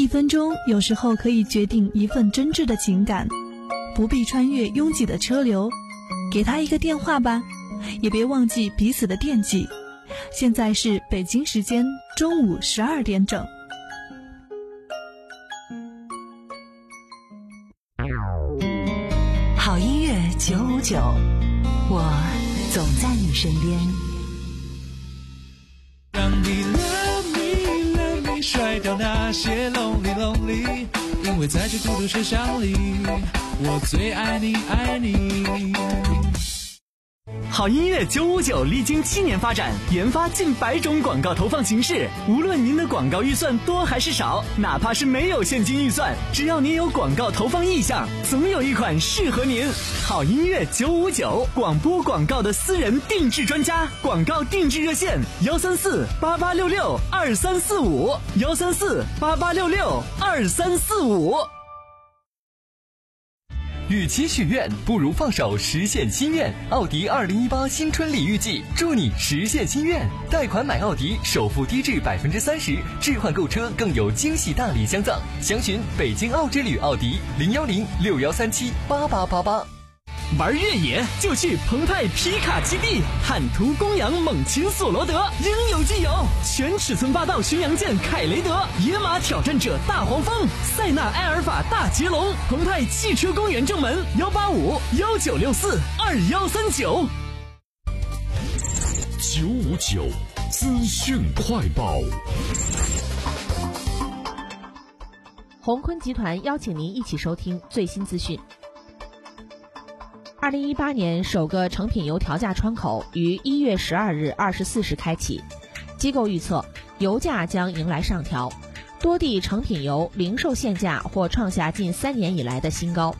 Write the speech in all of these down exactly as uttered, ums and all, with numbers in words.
分钟有时候可以决定一份真挚的情感，不必穿越拥挤的车流，给他一个电话吧，也别忘记彼此的惦记。现在是北京时间中午十二点整。 好音乐九五九，我总在你身边。 让你 love me love me 甩掉那些 lonely lonely， 因为在这孤独车厢里，我最爱你爱你。 好音乐九五九历经七年发展，研发近百种广告投放形式。无论您的广告预算多还是少，哪怕是没有现金预算，只要您有广告投放意向，总有一款适合您。好音乐九五九，广播广告的私人定制专家，广告定制热线：幺三四八八六六二三四五，幺三四八八六六二三四五。 与其许愿，不如放手实现心愿。奥迪二零一八新春礼遇季，祝你实现心愿。贷款买奥迪，首付低至百分之三十，置换购车更有惊喜大礼相赠。详询北京奥之旅奥迪零幺零六幺三七八八八八。 玩越野就去澎湃皮卡基地，坦途公羊猛禽索罗德，应有尽有。全尺寸霸道巡洋舰凯雷德，野马挑战者大黄蜂，塞纳埃尔法大捷龙。澎湃汽车公园正门幺八五幺九六四二幺三九。 九五九资讯快报。 鸿坤集团邀请您一起收听最新资讯。二零一八年首个成品油调价窗口于一月十二日二十四时开启，机构预测油价将迎来上调，多地成品油零售限价或创下近三年以来的新高。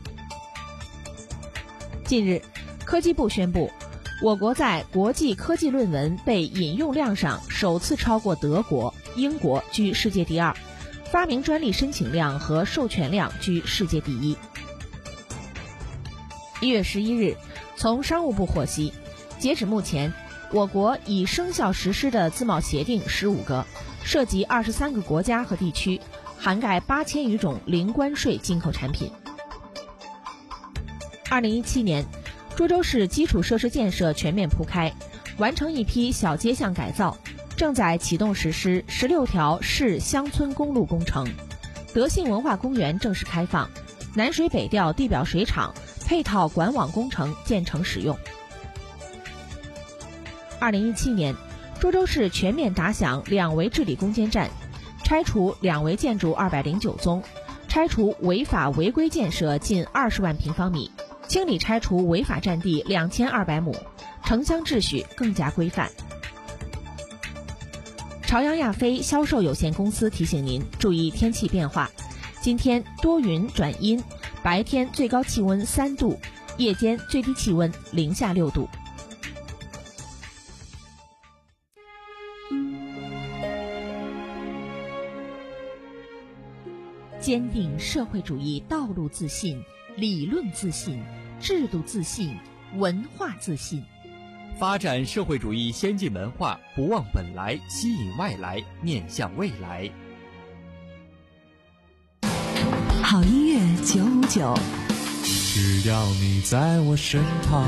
近日，科技部宣布，我国在国际科技论文被引用量上首次超过德国、英国居世界第二，发明专利申请量和授权量居世界第一。一月十一日，从商务部获悉，截止目前，我国已生效实施的自贸协定十五个，涉及二十三个国家和地区，涵盖八千余种零关税进口产品。二零一七年，涿州市基础设施建设全面铺开，完成一批小街巷改造，正在启动实施十六条市乡村公路工程。德信文化公园正式开放，南水北调地表水厂配套管网工程建成使用。二零一七年，涿州市全面打响两维治理攻坚战，拆除两维建筑二百零九宗，拆除违法违规建设近二十万平方米，清理拆除违法占地两千二百亩，城乡秩序更加规范。朝阳亚飞销售有限公司提醒您注意天气变化，今天多云转阴，白天最高气温三度，夜间最低气温零下六度。坚定社会主义道路自信，理论自信，制度自信，文化自信。 发展社会主义先进文化，不忘本来，吸引外来，面向未来。 好音乐九五九， 只要你在我身旁。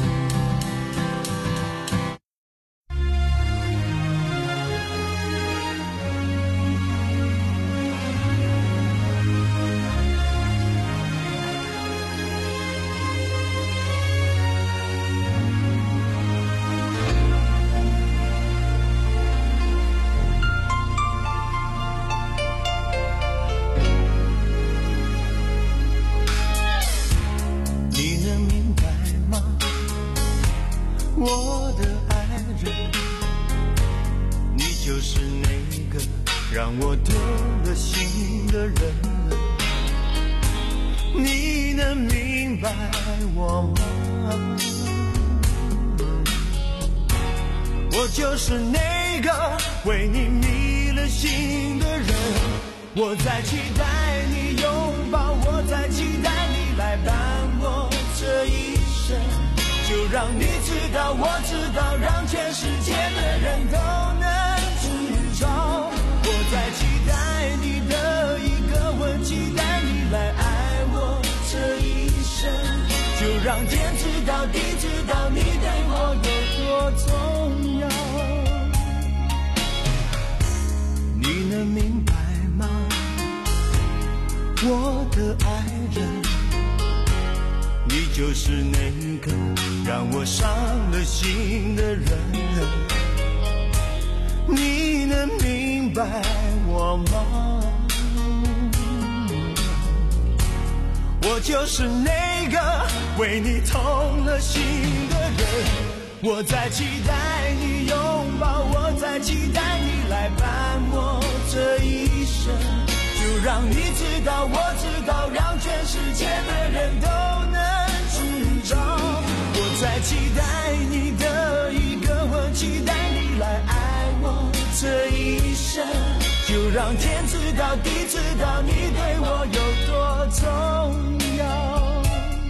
我的爱人，你就是那个让我丢了心的人，你能明白我吗？我就是那个为你迷了心的人，我在期待你拥抱，我在期待你来伴我这一生。就让你知道，我知道，让全世界的人都能知道，我在期待你的一个就让天知道地知道你对我有多重要。你能明白吗？我的爱人，你就是那个让我伤了心的人。你能明白我吗？我就是那个为你痛了心的人。我在期待你拥抱，我在期待你来伴我这一生。就让你知道，我知道，让全世界的人都能知道。我在期待你的一个吻，期待你来爱我这一生。就让天知道地知道你对我有多重要。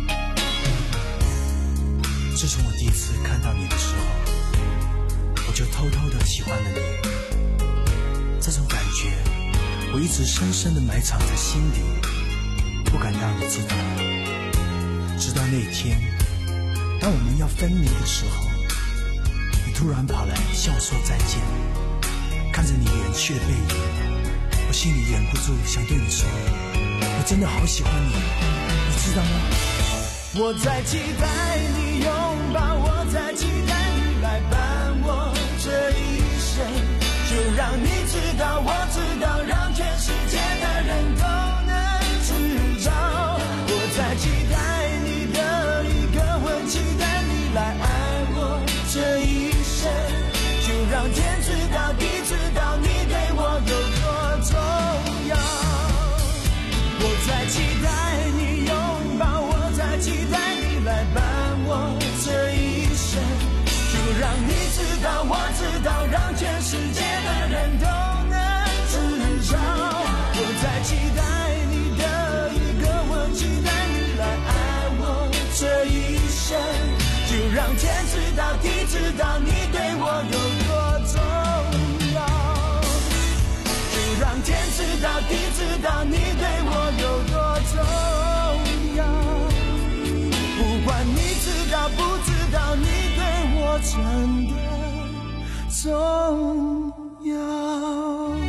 自从我第一次看到你的时候，我就偷偷的喜欢了你。这种感觉我一直深深的埋藏在心底，不敢让你知道。直到那天当我们要分离的时候，你突然跑来向我说再见。看着你远去的背影，我心里忍不住想对你说，我真的好喜欢你，你知道吗？我在期待你拥抱，我在期待你来伴我这一生。就让你知道，我知道，让全世界的人都能知道。我在期待你的一个吻，期待你来爱我这一生。就让天知道地知道你对我有多重要。我在期待你拥抱，我在期待你来伴我这一生。就让你知道，我知道，让全世界的人都能知道。我在期待你的一个吻，期待你来爱我这一生。就让天知道地知道你对我有多重要。就让天知道地知道你对我有多重要。不管你知道不知道，你对我真的重要。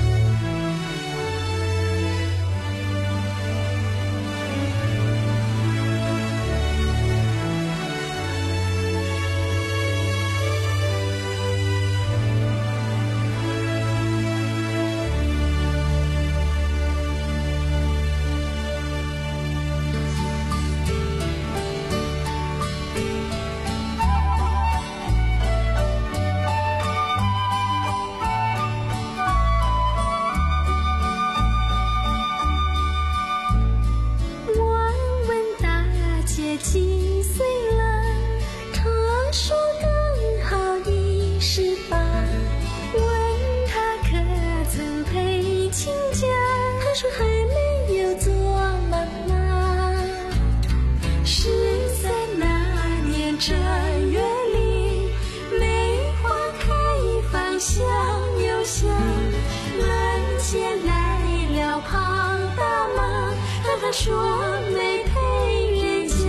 说没陪人家，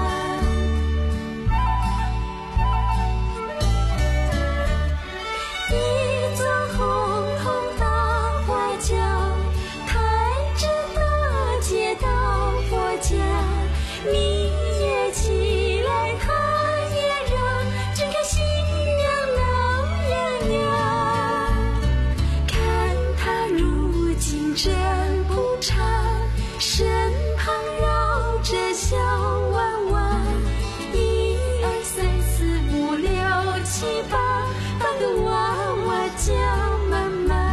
一座红红大花轿，开着大街到佛家。你也起来，他也让，整个新娘闹洋洋。看他如今真不差，身旁绕着小弯弯，一二三四五六七八，八个娃娃叫妈妈。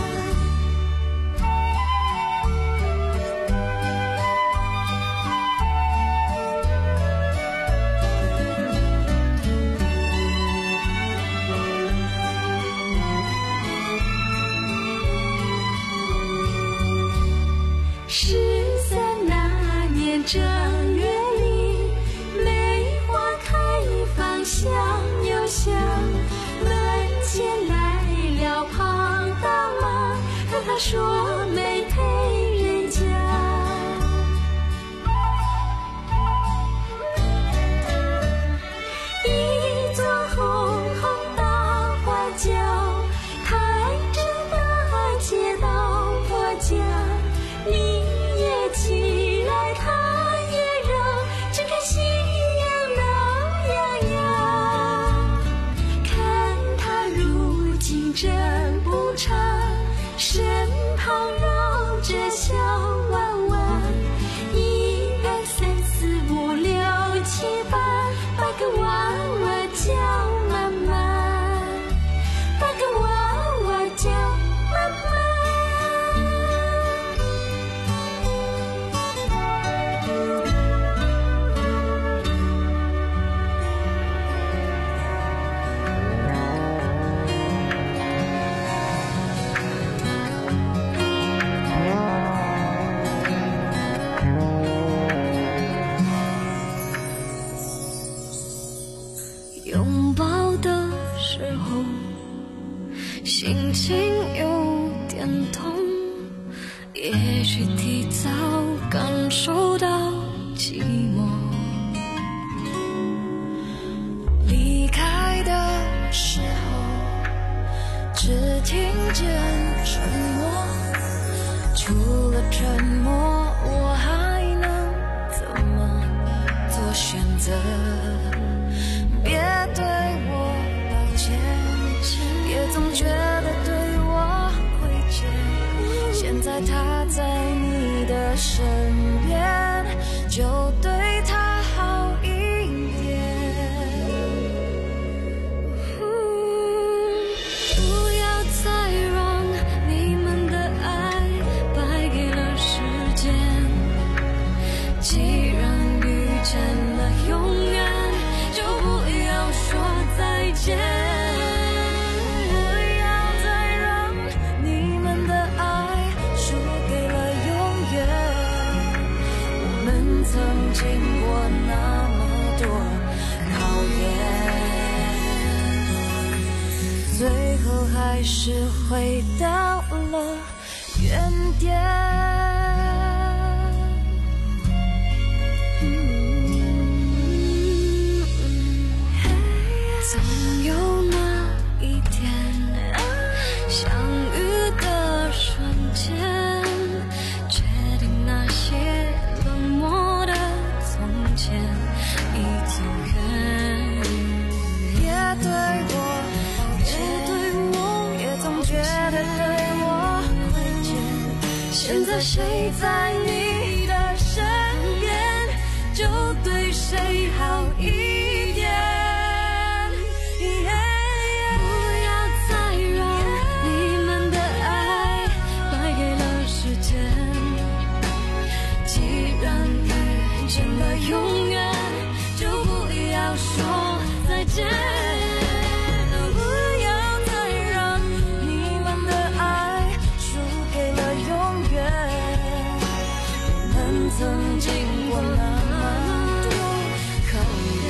十三那年正月里，梅花开放香又香，门前来了庞大妈，和他说没陪人家。 拥抱的时候，心情有点痛，也许提早感受到寂寞。离开的时候，只听见沉默，除了沉默，我还能怎么做选择？别对我抱歉，别总觉得对我亏欠。现在他在你的身边，就对他好一点。嗯，不要再让你们的爱败给了时间。既然遇见了永远，就不要说再见。不要再让你们的爱输给了永远。我们曾经过那么多考验，最后还是回到了原点。总有那一天，相遇的瞬间，决定那些冷漠的从前已经远。别对我抱歉，别对我，别总觉得对我亏欠。现在谁在你的身边，就对谁好一点。永远就不要说再见。不要再让你们的爱输给了永远。我们曾经过那么多考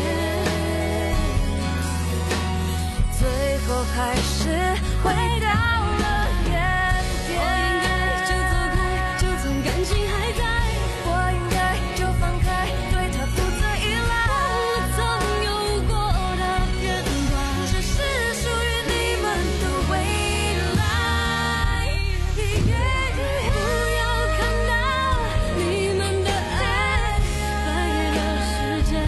验，最后还是回到了原点。我应该就走开，就算感情还在。我应该就放开，对他不再依赖。我曾有过的片段，只是属于你们的未来。不要看到你们的爱败给了时间，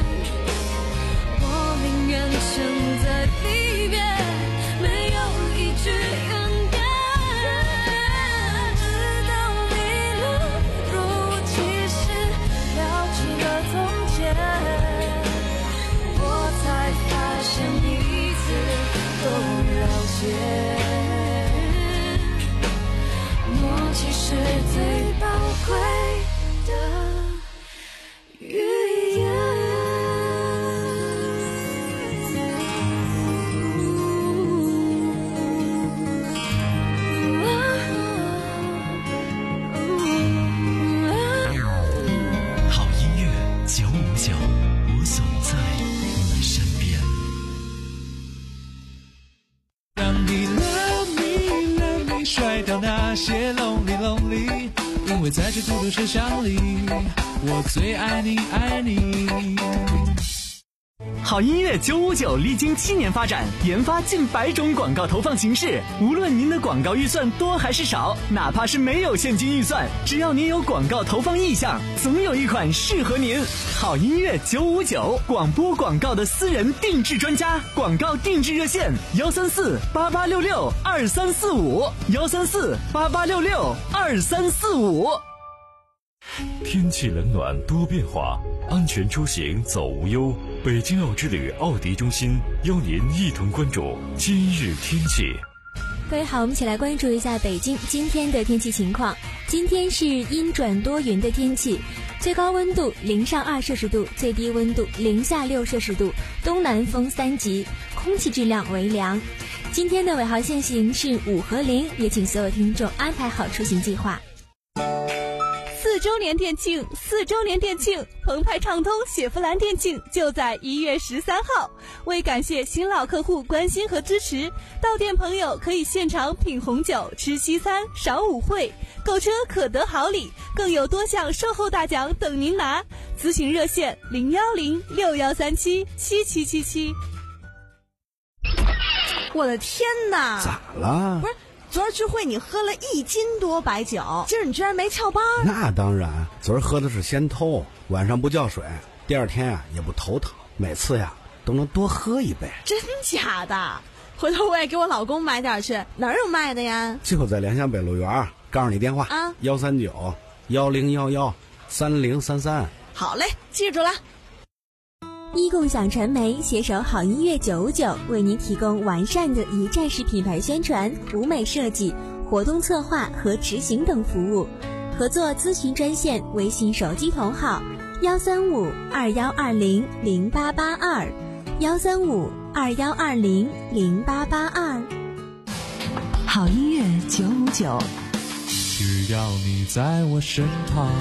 我宁愿选在离别，没有一句怨言。直到离了，若无其事聊起了从前，我才发现彼此都了解。默契是最宝贵的语言。 好音乐九五九，我总在你身边。 让你 love me love me 甩掉那些 lonely lonely， 因为在这孤独车厢里，我最爱你爱你。 好音乐九五九历经七年发展，研发近百种广告投放形式。无论您的广告预算多还是少，哪怕是没有现金预算，只要您有广告投放意向，总有一款适合您。好音乐九五九，广播广告的私人定制专家，广告定制热线：幺三四八八六六二三四五，幺三四八八六六二三四五。 天气冷暖多变化，安全出行走无忧。北京奥之旅奥迪中心邀您一同关注今日天气。 各位好，我们一起来关注一下北京今天的天气情况。今天是阴转多云的天气，最高温度零上二摄氏度，最低温度零下六摄氏度，东南风三级，空气质量为良。今天的尾号限行是五和零，也请所有听众安排好出行计划。 四周周年店庆、四周年店庆，澎湃畅通雪佛兰店庆就在一月十三号。为感谢新老客户关心和支持，到店朋友可以现场品红酒、吃西餐、赏舞会，购车可得好礼，更有多项售后大奖等您拿。咨询热线零幺零六幺三七七七七七。 我的天哪！ 咋了？ 不是，昨儿聚会你喝了一斤多白酒，今儿你居然没翘班？ 那当然，昨儿喝的是仙偷，晚上不叫水，第二天啊也不头疼，每次呀都能多喝一杯。 真假的？回头我也给我老公买点去，哪儿有卖的呀？ 就在联想北路园，告诉你电话啊， 幺三九幺零幺幺三零三三。 好嘞，记住了。 一共享传媒携手好音乐九五九，为您提供完善的一站式品牌宣传、舞美设计、活动策划和执行等服务。合作咨询专线：微信手机同号幺三五二幺二零零八八二幺三五二幺二零零八八二。 好音乐九五九， 只要你在我身旁。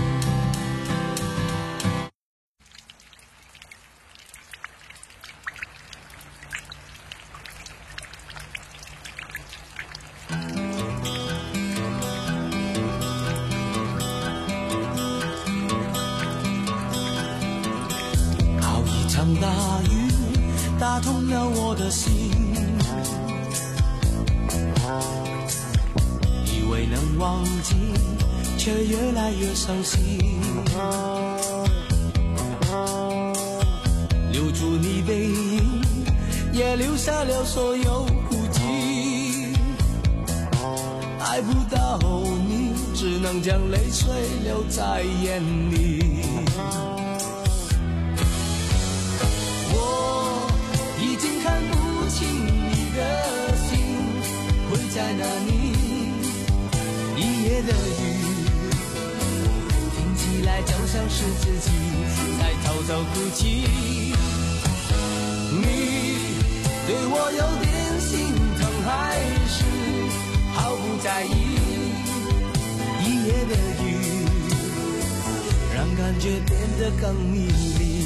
大雨打痛了我的心，以为能忘记，却越来越伤心。留住你背影，也留下了所有孤寂。爱不到你，只能将泪水流在眼里。在哪里？一夜的雨，听起来就像是自己在偷偷哭泣。你对我有点心疼，还是毫不在意？一夜的雨，让感觉变得更迷离。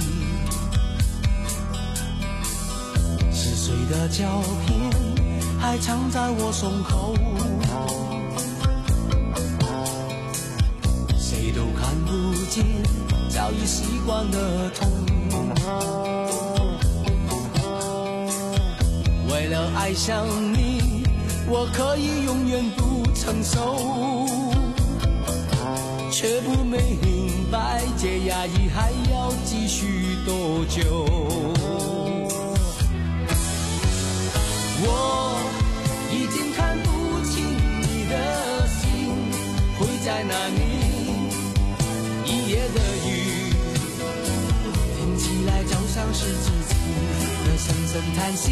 撕碎的胶片还藏在我胸口，谁都看不见早已习惯的痛。为了爱上你，我可以永远不承受，却不明白这压抑还要继续多久。我已经看不清你的心会在哪里。一夜的雨，听起来就像是自己的声声叹息。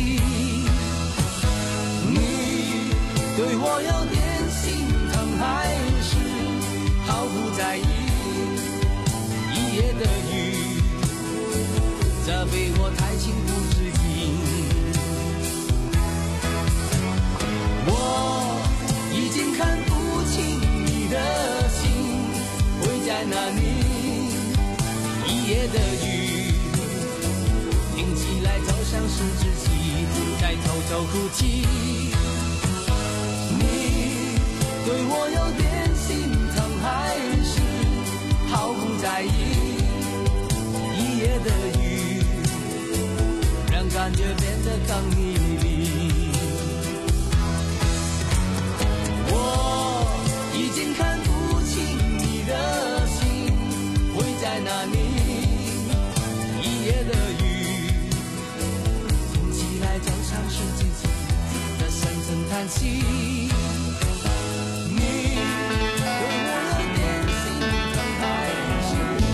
你对我有点心疼，还是毫不在意？一夜的雨，责备我太轻忽自己。我已经看不清你的心会在哪里。一夜的雨，听起来就像是自己在偷偷哭泣。你对我有点心疼，还是毫不在意？一夜的雨，让感觉变得更迷离。我已经看不清你的心会在哪里。一夜的雨，听起来就像是自己的声声叹息。你对我有点心疼，还是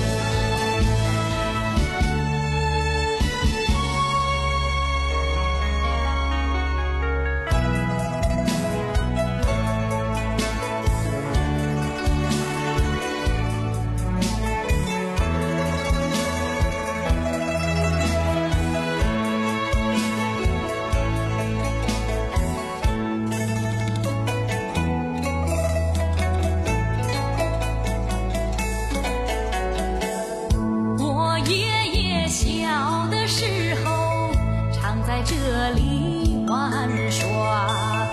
这里玩耍。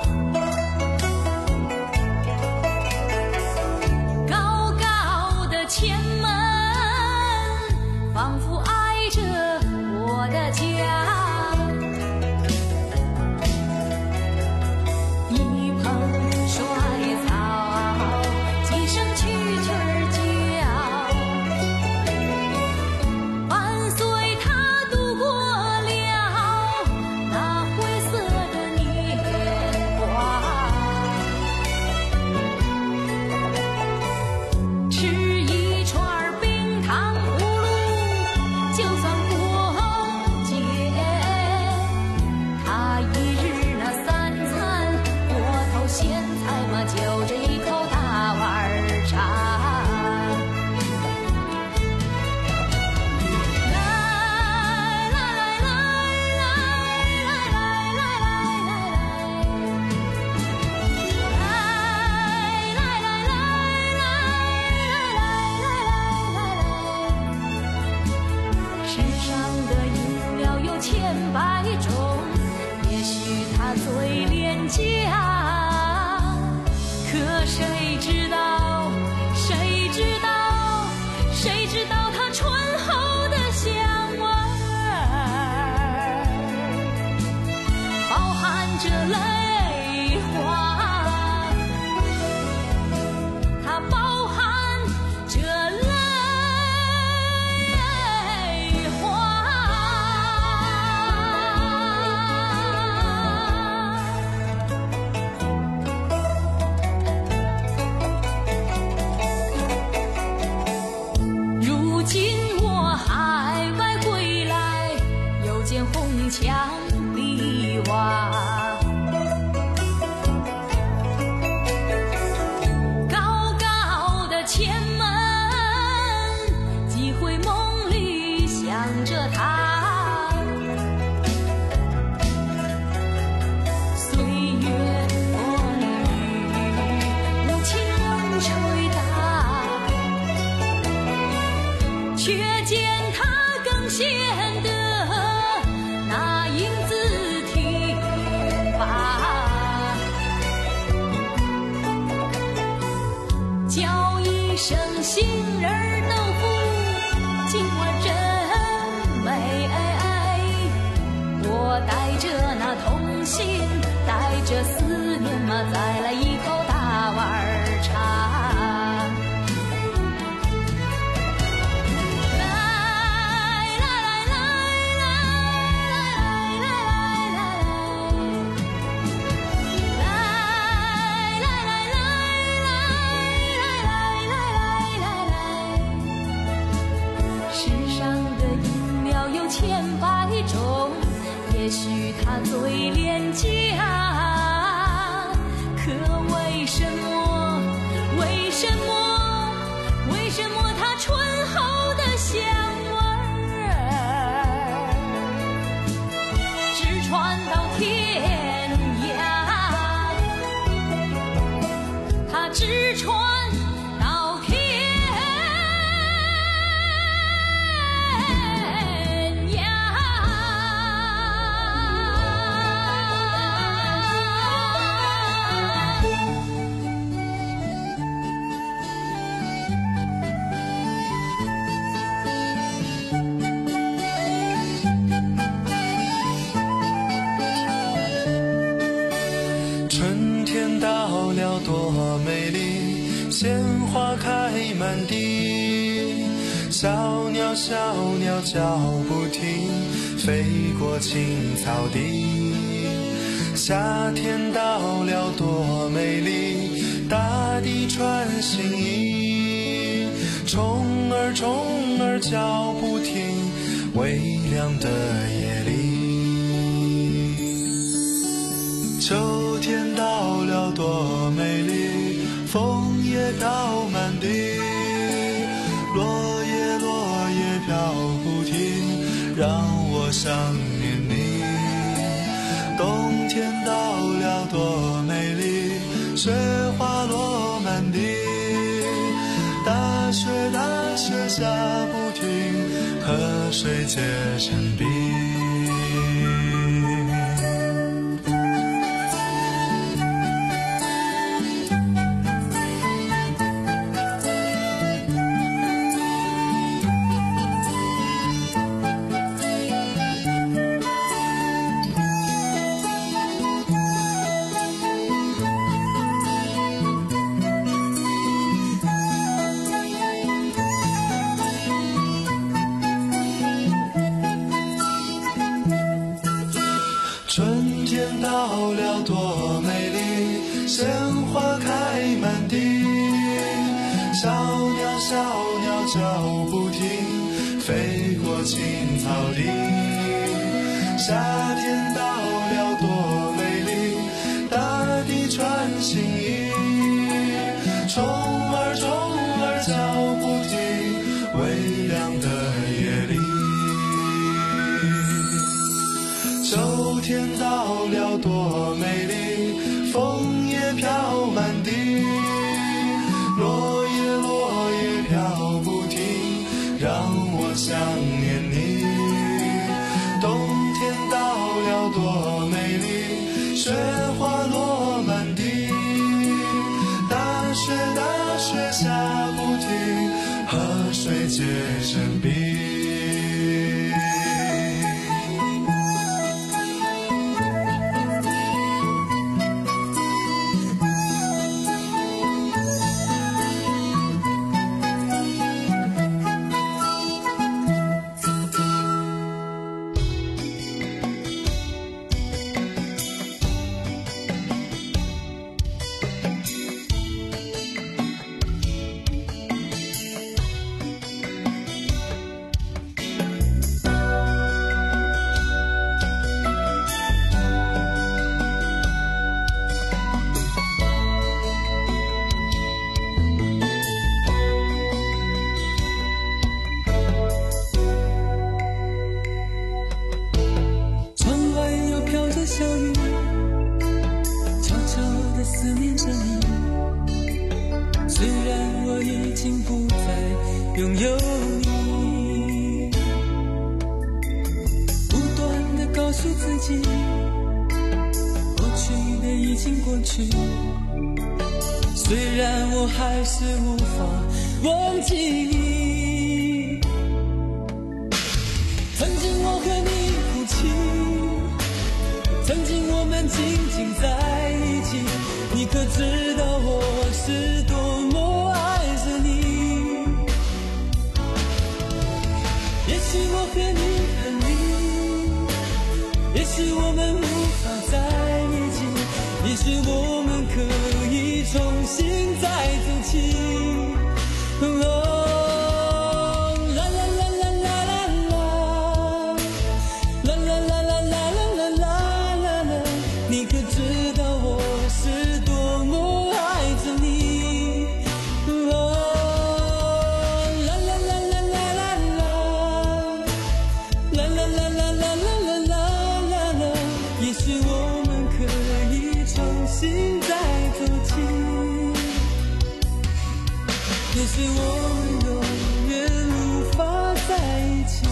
高高的前门仿佛挨着我的家，一捧衰草，几声蛐蛐儿叫，伴随他度过了那灰色的年华。吃一串冰糖葫芦，就算过节。他一日那三餐，锅头咸菜嘛，就这一口大碗茶。来来来来来来来世上的饮料有千百种，也许它最廉价，可谁知道，谁知道，谁知道它醇厚的香味儿，包含着泪花，它包含着泪花。如今我海外归来，又见红墙碧瓦，高高的前门，几回梦里想着他。岁月风雨无情人吹打，却见他更显得那英姿挺拔。叫一声杏仁儿豆腐，今晚真美。我带着那童心，带着思念嘛，再来一口大碗茶。千百种，也许它最廉价，可为什么？为什么？为什么它醇厚的香味儿直传到天涯？它直传到天多美丽，鲜花开满地，小鸟小鸟叫不停，飞过青草地。夏天到了多美丽，大地穿新衣，虫儿虫儿叫不停，微凉的夜里。秋天到了多美丽，枫叶飘满地，落叶落叶飘不停，让我想念你。冬天到了多美丽，雪花落满地，大雪大雪下不停，河水结成冰。 春天到了多美丽，鲜花开满地，小鸟小鸟叫不停，飞过青草地。夏天到了多美丽，大地穿新衣，虫儿虫儿叫不停，微凉的夜里。秋天到了多美丽，枫叶飘满地，落叶落叶飘不停，让我想念你。冬天到了多美丽，雪花落满地，大雪大雪下不停，河水结成冰。 拥有你，不断地告诉自己，过去的已经过去，虽然我还是无法忘记你。曾经我和你哭泣，曾经我们紧紧在一起，你可知道我是多么爱着你。也许我和你分离，也许我们无法在一起，也许我们可以重新再走起。哦也许我们永远无法在一起。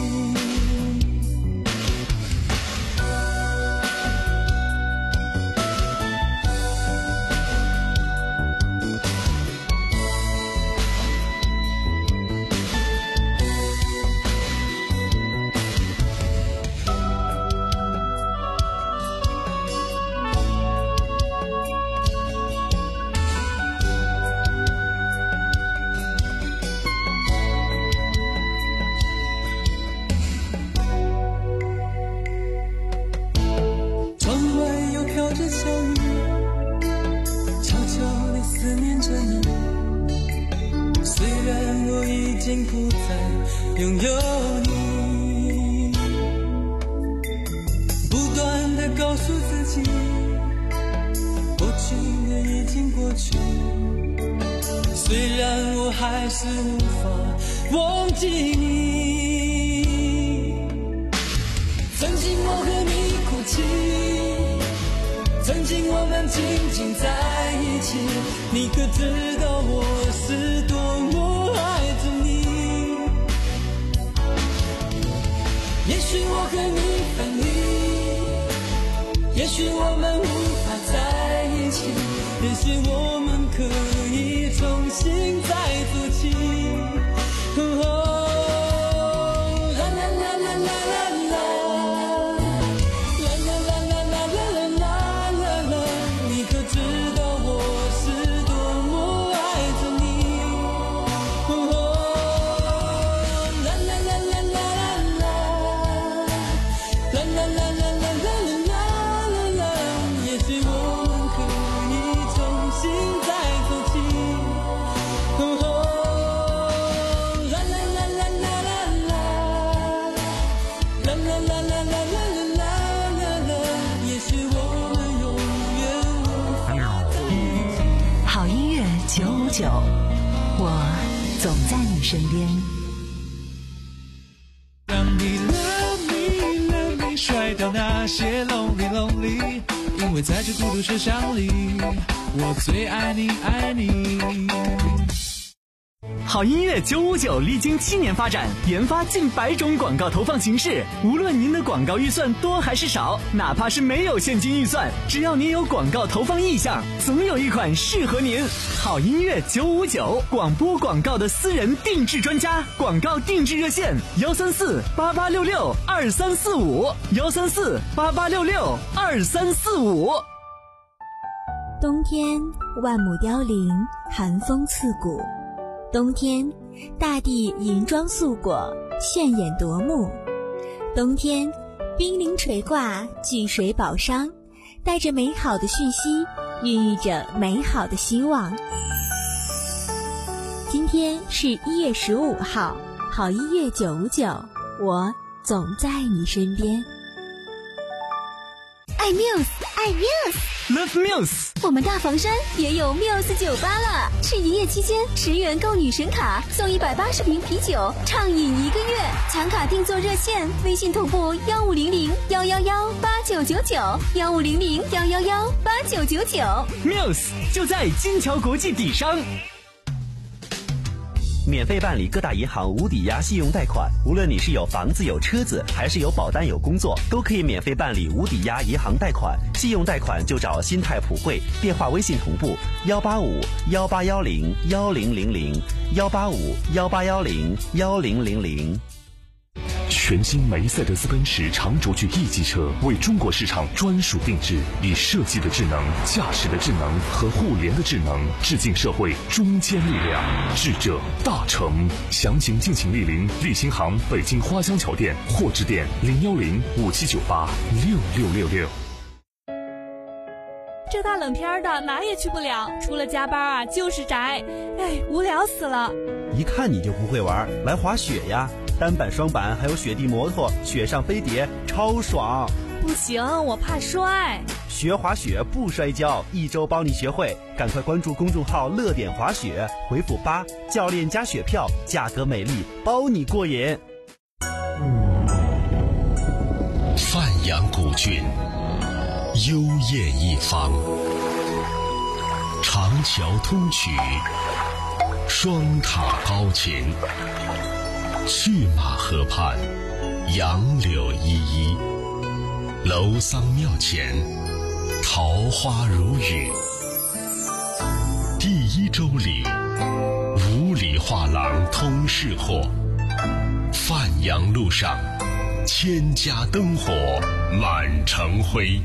不再拥有你，不断地告诉自己，过去的已经过去，虽然我还是无法忘记你。曾经我和你哭泣，曾经我们紧紧在一起，你可知道我是多么爱着你。也许我和你分离，也许我们无法在一起，也许我们可以重新再走起。哦啦啦啦啦啦， 九，我总在你身边。 让你 love me love me 甩掉那些 lonely lonely， 因为在这孤独车厢里，我最爱你爱你。 好音乐九五九历经七年发展，研发近百种广告投放形式。无论您的广告预算多还是少，哪怕是没有现金预算，只要您有广告投放意向，总有一款适合您。好音乐九五九，广播广告的私人定制专家，广告定制热线：幺三四八八六六二三四五，幺三四八八六六二三四五。 冬天万木凋零，寒风刺骨。冬天，大地银装素裹，炫眼夺目。冬天，冰凌垂挂，聚水宝商，带着美好的讯息，孕育着美好的希望。今天是一月十五号，好音乐九五九，我总在你身边。 爱 Muse， 爱 Muse，Love Muse。 我们大房山也有 Muse 酒吧了，是营业期间十元购女神卡送一百八十瓶啤酒，畅饮一个月。抢卡订座热线：微信同步幺五零零幺幺幺八九九九，幺五零零幺幺幺八九九九。 Muse 就在金桥国际底商。 免费办理各大银行无抵押信用贷款，无论你是有房子有车子，还是有保单有工作，都可以免费办理无抵押银行贷款。信用贷款就找新泰普惠，电话微信同步幺八五幺八幺零幺零零零幺八五幺八幺零幺零零零。 全新梅赛德斯奔驰长轴距 E 级车为中国市场专属定制，以设计的智能、驾驶的智能和互联的智能，致敬社会中坚力量，智者大成。详情敬请莅临立新行北京花江桥店或致电零幺零五七九八六六六六。 这大冷天的哪也去不了，除了加班啊就是宅，哎，无聊死了。 一看你就不会玩，来滑雪呀！单板、双板还有雪地摩托、雪上飞碟，超爽！ 不行，我怕摔。 学滑雪不摔跤，一周帮你学会。赶快关注公众号“乐点滑雪”，回复八，教练加雪票，价格美丽，包你过瘾。 范阳古郡，幽艳一方，长桥通衢，双塔高擎。去马河畔，杨柳依依，楼桑庙前，桃花如雨。第一周里，五里画廊通市货，范阳路上，千家灯火满城辉。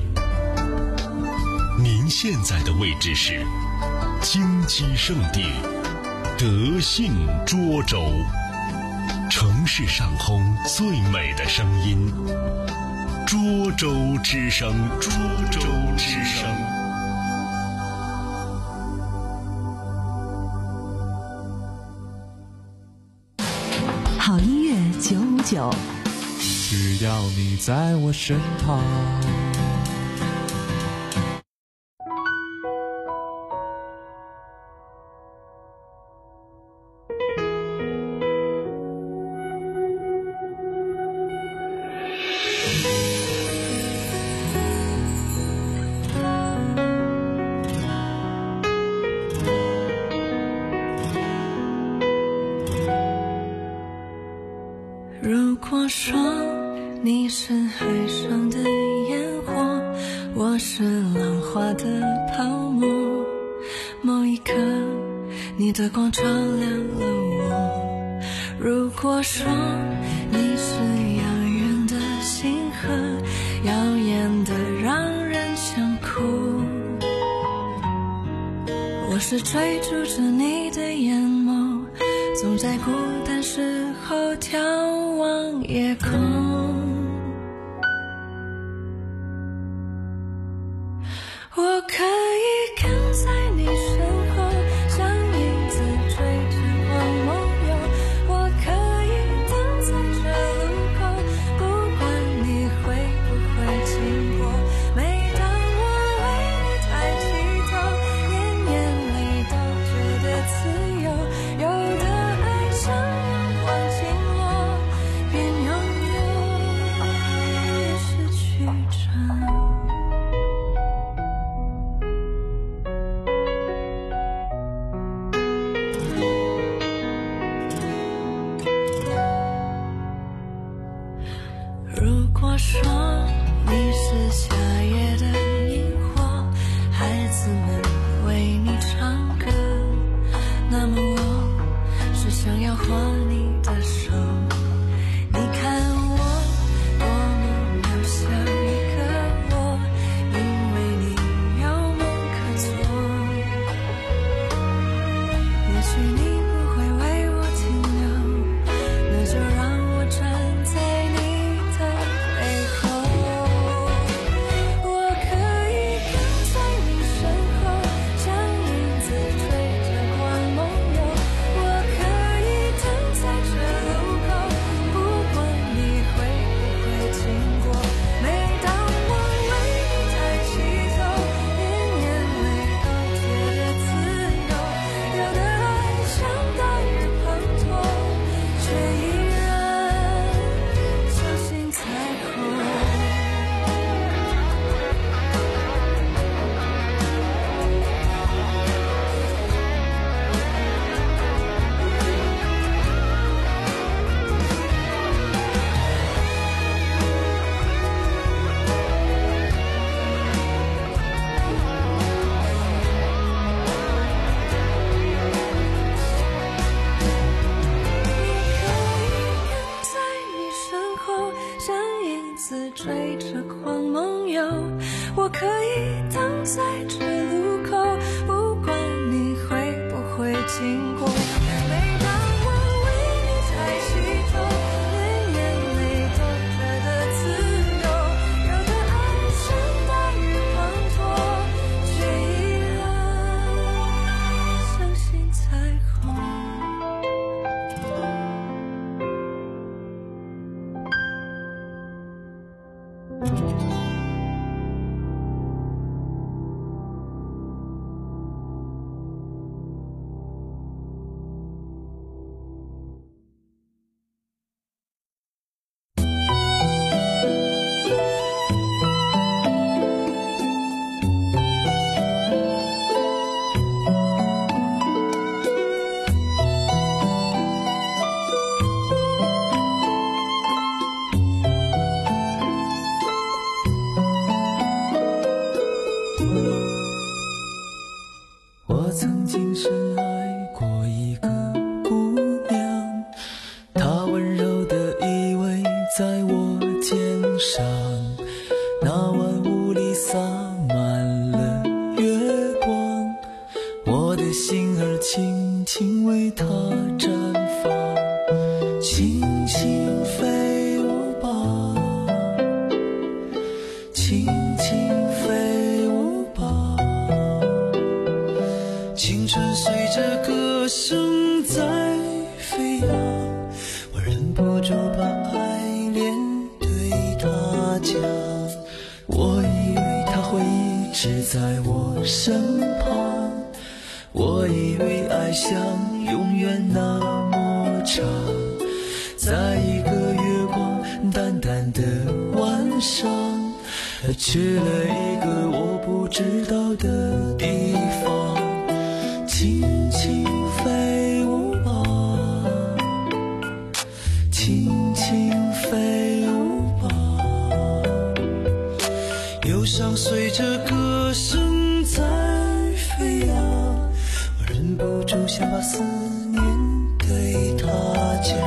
您现在的位置是金鸡圣地德信涿州。城市上空最美的声音，涿州之声，涿州之声。 好音乐九五九， 只要你在我身旁。 如果说你是海上的烟火，我是浪花的泡沫，某一刻你的光照亮了我。如果说你是遥远的星河，耀眼的让人想哭，我是追逐着你的眼眸，总在孤单时候眺望夜空。我可以跟在你身后，像影子追着我梦游。我可以等在这路口，不管你会不会经过。每当我为你抬起头，眼眼里都觉得刺说你是夏夜的萤火，孩子们为你唱歌，那么我是想要握你的手。你看我多么渺小一个我，因为你有梦可做。也许你不会为我停留，那就让我站在你的背后。我可以跟在你身后，像影子追着光梦游。我可以等在这路口，不管你会不会经过。每当我为你抬起头，连眼泪都觉得自由。有的爱像大雨滂沱，却依然相信彩虹。在你身后，像影子追着光梦游。我可以等在这路口，不管你会不会经过。每当我为你抬起头，连眼泪都觉得自由。有的爱像大雨滂沱，却依然相信彩虹。 我曾经深爱过一个姑娘，她温柔地依偎在我肩上，那晚雾里洒满了月光，我的心儿轻轻为她绽放，轻轻飞舞吧，轻轻飞舞吧，青春随着歌声在飞扬，我忍不住把爱恋对他讲，我以为他会一直在我身旁，我以为爱像永远那么长，在一个月光淡淡的晚上，去了一个我不知道的地方，轻轻飞舞吧，轻轻飞舞吧，忧伤随着歌声在飞扬，我忍不住想把思念对他讲。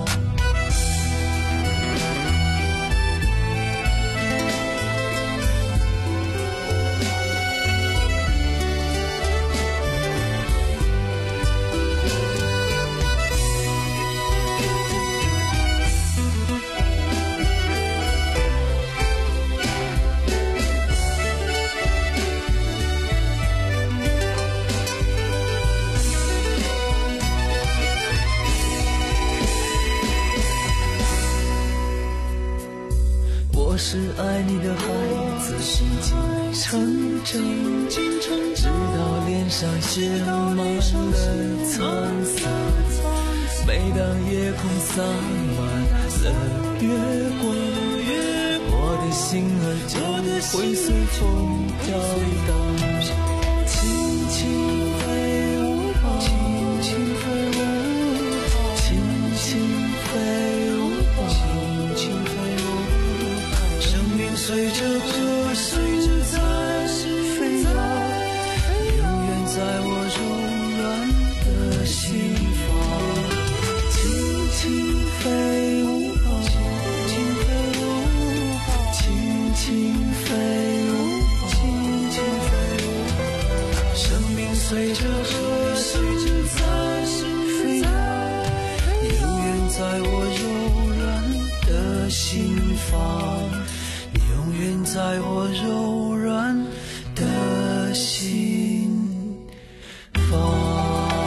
我是爱你的孩子，心静成长，直到脸上写满了沧桑。每当夜空洒满了月光，我的心儿就会随风飘荡，轻轻飞舞吧，轻轻飞舞吧，轻轻飞舞吧，轻轻飞舞吧。 随着歌声在飞扬，永远在我柔软的心房，轻轻飞舞吧，轻轻飞舞吧，轻轻飞舞吧，轻轻飞舞吧，生命随着歌声在飞扬，永远在我柔软的心房，永远在我柔软的心房。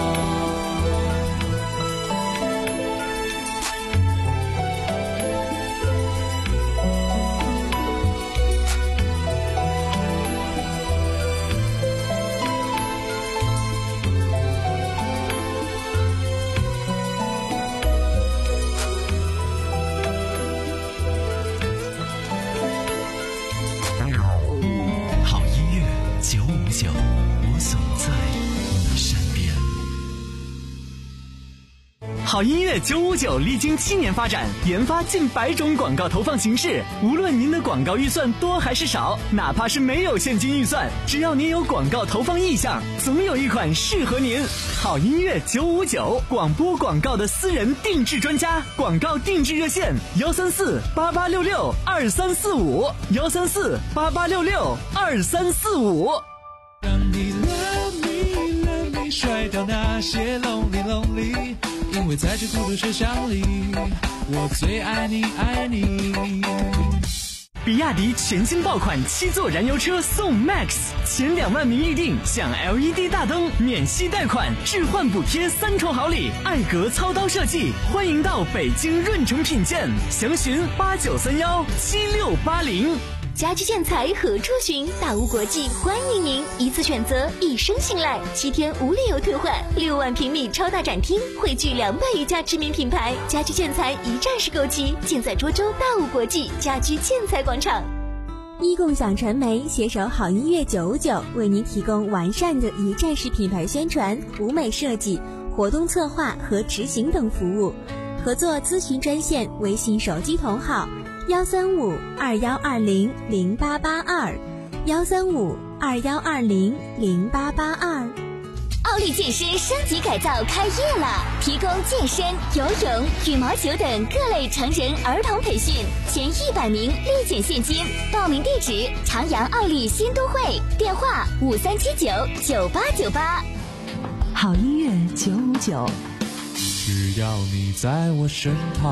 好音乐九五九历经七年发展，研发近百种广告投放形式。无论您的广告预算多还是少，哪怕是没有现金预算，只要您有广告投放意向，总有一款适合您。好音乐九五九，广播广告的私人定制专家，广告定制热线：幺三四八八六六二三四五，幺三四八八六六二三四五。 让你 love me love me， 甩掉那些 lonely lonely。因为在这孤独车厢里，我最爱你爱你。 比亚迪全新爆款七座燃油车送 Max， 前两万名预定享 L E D 大灯、免息贷款、置换补贴三重好礼，艾格操刀设计，欢迎到北京润城品鉴，详询八九三幺七六八零。 家居建材何处寻？大屋国际欢迎您，一次选择，一生信赖，七天无理由退换，六万平米超大展厅，汇聚两百余家知名品牌，家居建材一站式购齐，尽在涿州大屋国际家居建材广场。 一共享传媒携手好音乐九五九，为您提供完善的一站式品牌宣传、舞美设计、活动策划和执行等服务。合作咨询专线：微信手机同号。幺三五二幺二零零八八二，幺三五二幺二零零八八二。 奥利健身升级改造开业了，提供健身、游泳、羽毛球等各类成人儿童培训，前一百名立减现金。报名地址：长阳奥利新都会，电话五三七九九八九八。 好音乐九五九， 只要你在我身旁。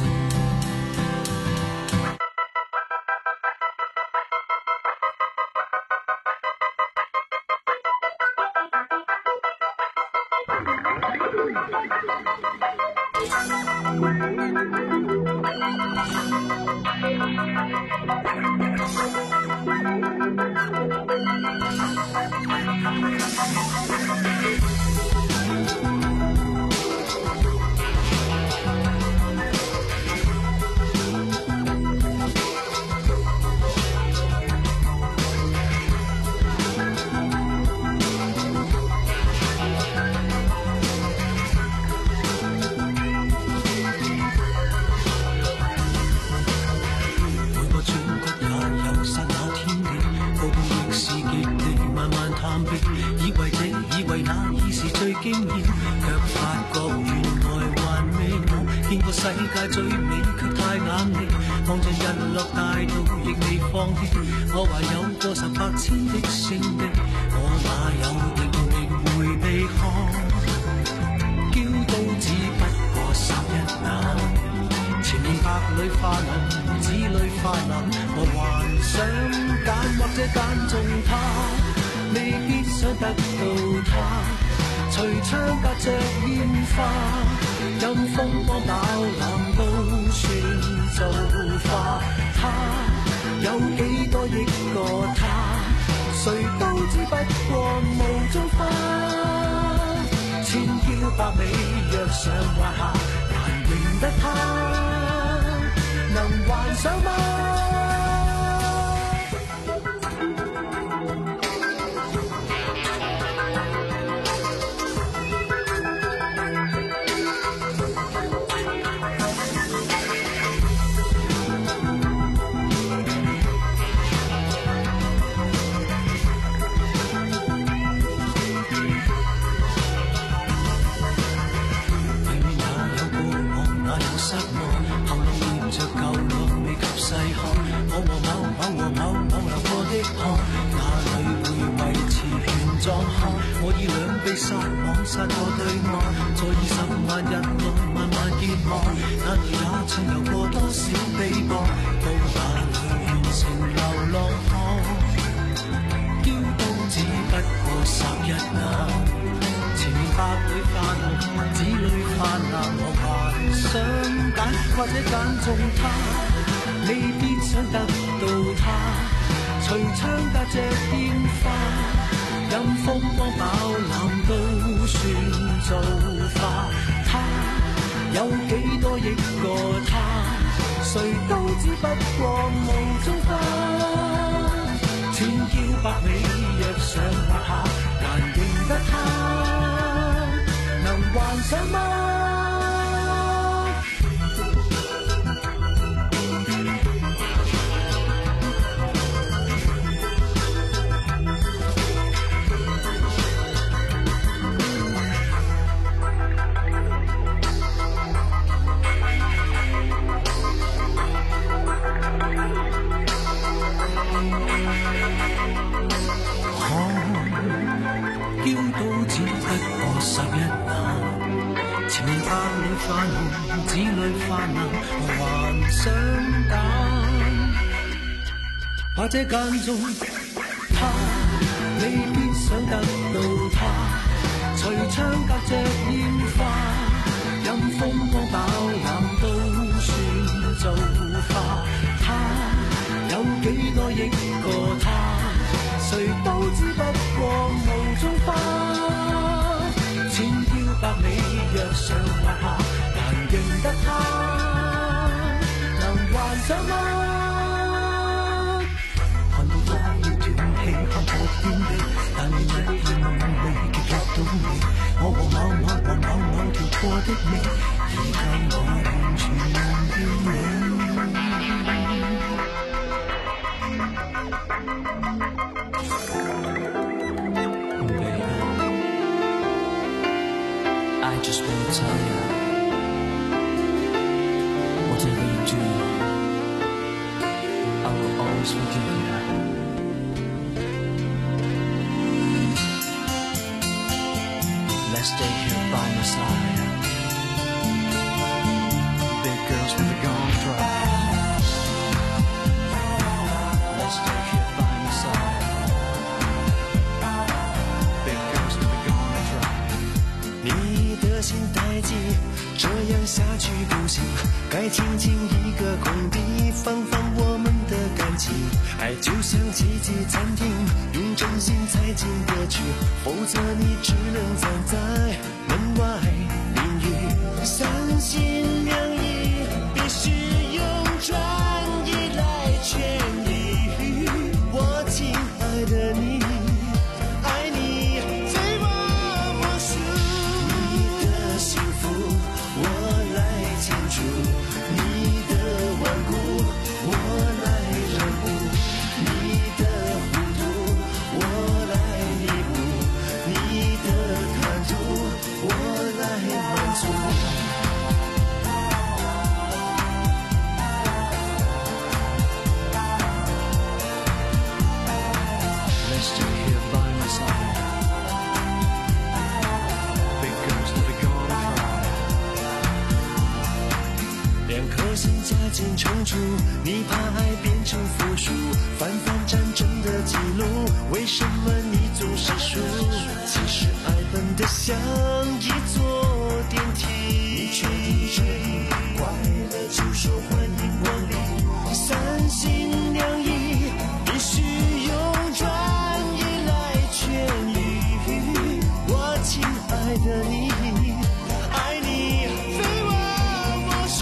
世界最美卻太眼力，望着日落大道亦未放棄。我還有過十百千的勝利，我哪有定力迴避看？驕刀只不過霎一眼，前面百裏花林，子裏花林，我還想揀或者揀中他，未必想得到他。隨窗隔着煙花，任風光飽覽都算造化。他有幾多億個他，誰都只不過霧中花。千嬌百美若上或下，難認得他，能幻想嗎？ 我和某某和某某流過的汗，哪裏會維持原狀況？我以兩臂撒網殺過對岸，再以十萬日路慢慢結網，那裏也曾有過多少臂膊，到哪裏完成流浪漢？驕都只不過十日眼，前面百里繁華，子女泛濫，我還想揀或者揀中他，未必想得到他，隨槍搭隻煙花，任風光飽覽都算造化。他有幾多億個他，誰都只不過夢中花。千嬌百美若上或下，難認得他，能幻想嗎？子女泛濫，我還想揀，或者揀中他，未必想得到他，隨槍隔着煙花，任風光飽覽都算造化。他有幾多億個他，誰都只不過夢中花。千嬌百美若上或下，認得他，能幻想嗎？看到他要斷氣，看破天地，但願一夜夢寐極入到你。我和某某和某某條過的尾，而今我完全忘掉你。Baby, I just want to tell you.Whatever you do, I will always forgive you. Let's stay here by my side. Big girls never gonna cry. Let's stay here by my side. Big girls never gonna cry. 你的心太急，这样下去不行。该轻轻一个空地，放放我们的感情。爱就像奇迹暂停，用真心踩进歌曲，否则你只能站在门外淋雨。三心两意，必须用专一来痊愈。我亲爱的你，爱你非我莫属。你的幸福，我来牵住。你的顽固，我来忍顾；你的糊涂，我来弥补；你的贪图，我来满足。Let's stay here by my side. Big girls never gonna cry.两颗心加紧冲突，你怕爱变成负数，翻翻战争的记录，为什么你总是输？其实爱笨得像一座电梯，你确定这一快乐就说欢迎光临，三心两意，必须用专一来痊愈。我亲爱的你，爱你非我莫属。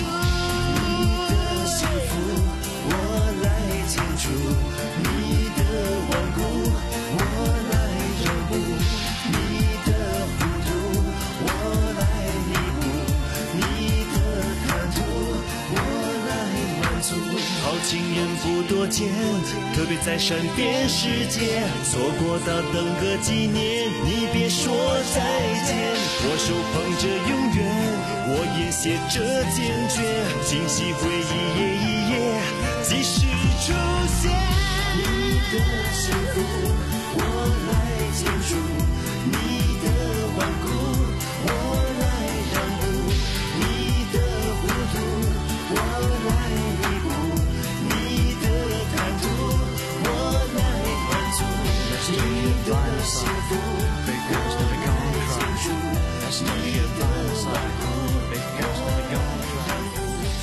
你的顽固，我来忍顾；你的糊涂，我来弥补；你的贪图，我来满足。好情人不多见，特别在闪电世界，错过到等个几年，你别说再见。我手捧着永远，我也写着坚决，今夕回忆夜一夜，即使。 出现。你的幸福我来签署，你的顽固我来让步，你的糊涂我来弥补，你的贪图我来满足。你的幸福我来签署，你的顽固我来让步。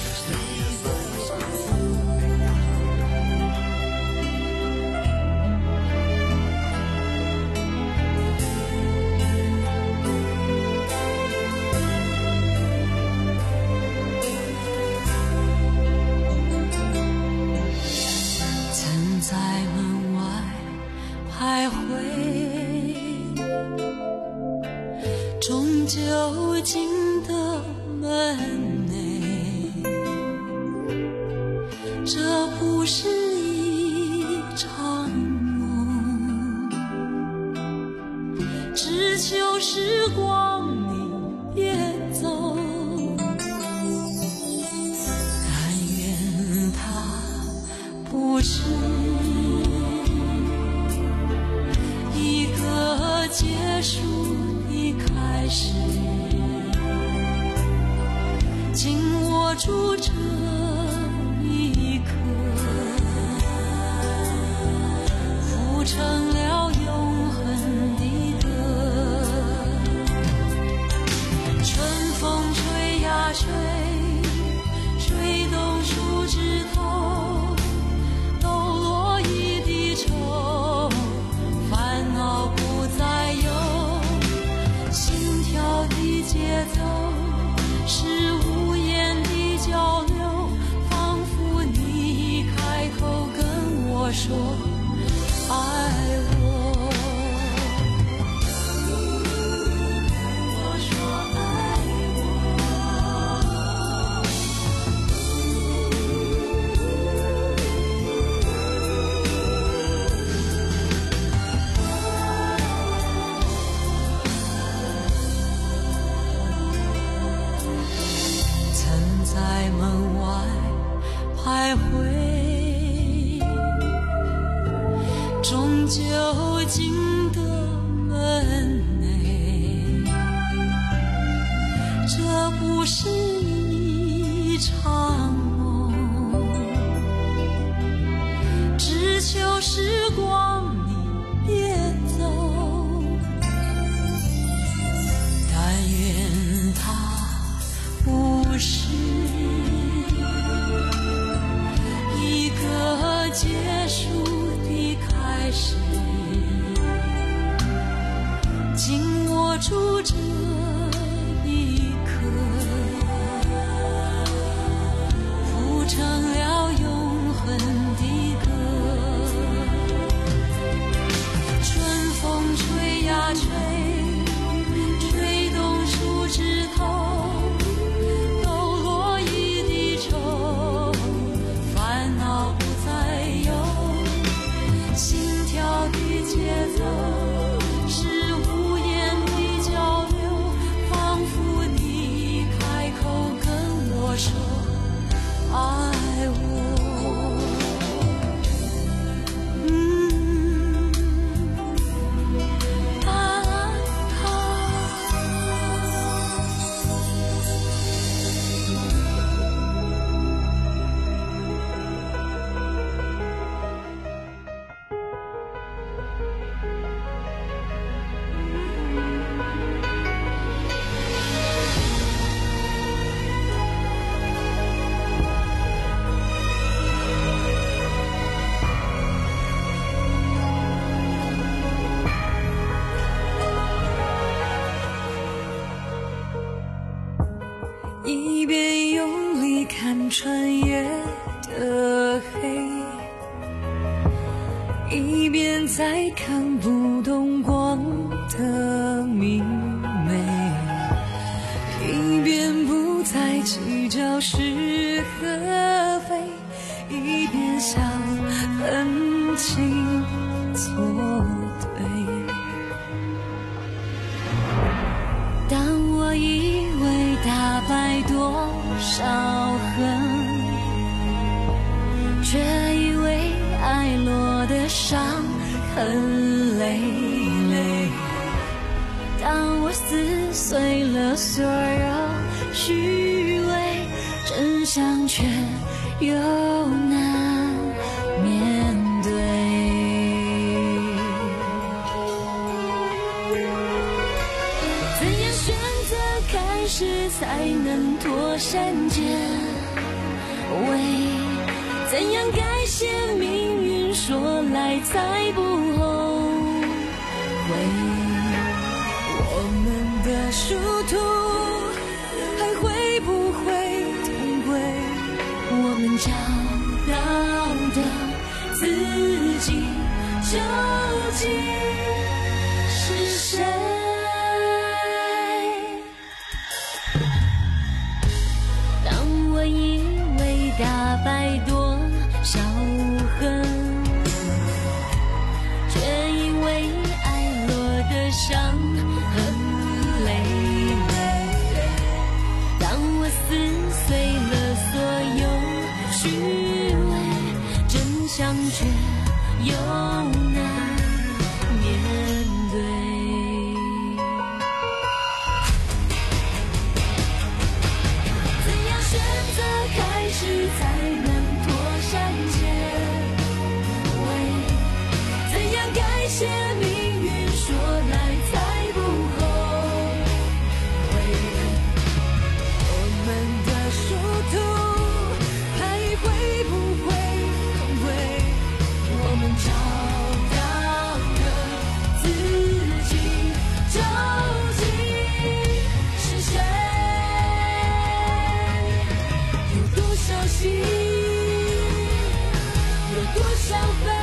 终究进的门内，这不是一场梦，只求时光你别走，但愿它不是一个结束开始，紧握住这一刻，谱成了永恒的歌。春风吹呀吹，吹动树枝头，抖落一地愁，烦恼不再有。心跳的节奏是无言的交流，仿佛你开口跟我说爱我，我说爱在门外徘徊，终究进的门内，这不是一场梦，只求时光你别走，但愿它不是一个结束的开始，紧握住这一刻，谱成了永恒的歌。春风吹呀吹，吹动树枝头，抖落一地愁，烦恼不再有，心跳的节奏是无言的交流，仿佛你开口跟我说爱我。嗯，啊一边用力看穿夜的黑，一边再看不懂光的明媚，一边不再计较是和非，一边想分清错对。当我以为打败多少恨，却以为很累累。当我撕碎了所有虚伪，真相却又难面对。怎样选择开始才能脱删减伪？怎样改写命运说来才不后悔？我们的殊途还会不会同归？我们找到的自己究竟是谁？当我以为打败多少恨，却因为爱落的伤很累累。当我撕碎了所有虚伪，真相却又难面对。怎样选择开始才能脱删减伪？怎样改写命运说来才不后悔？我们的殊途还会不会同归？我们找到的自己究竟是谁？有多少心，有多少分？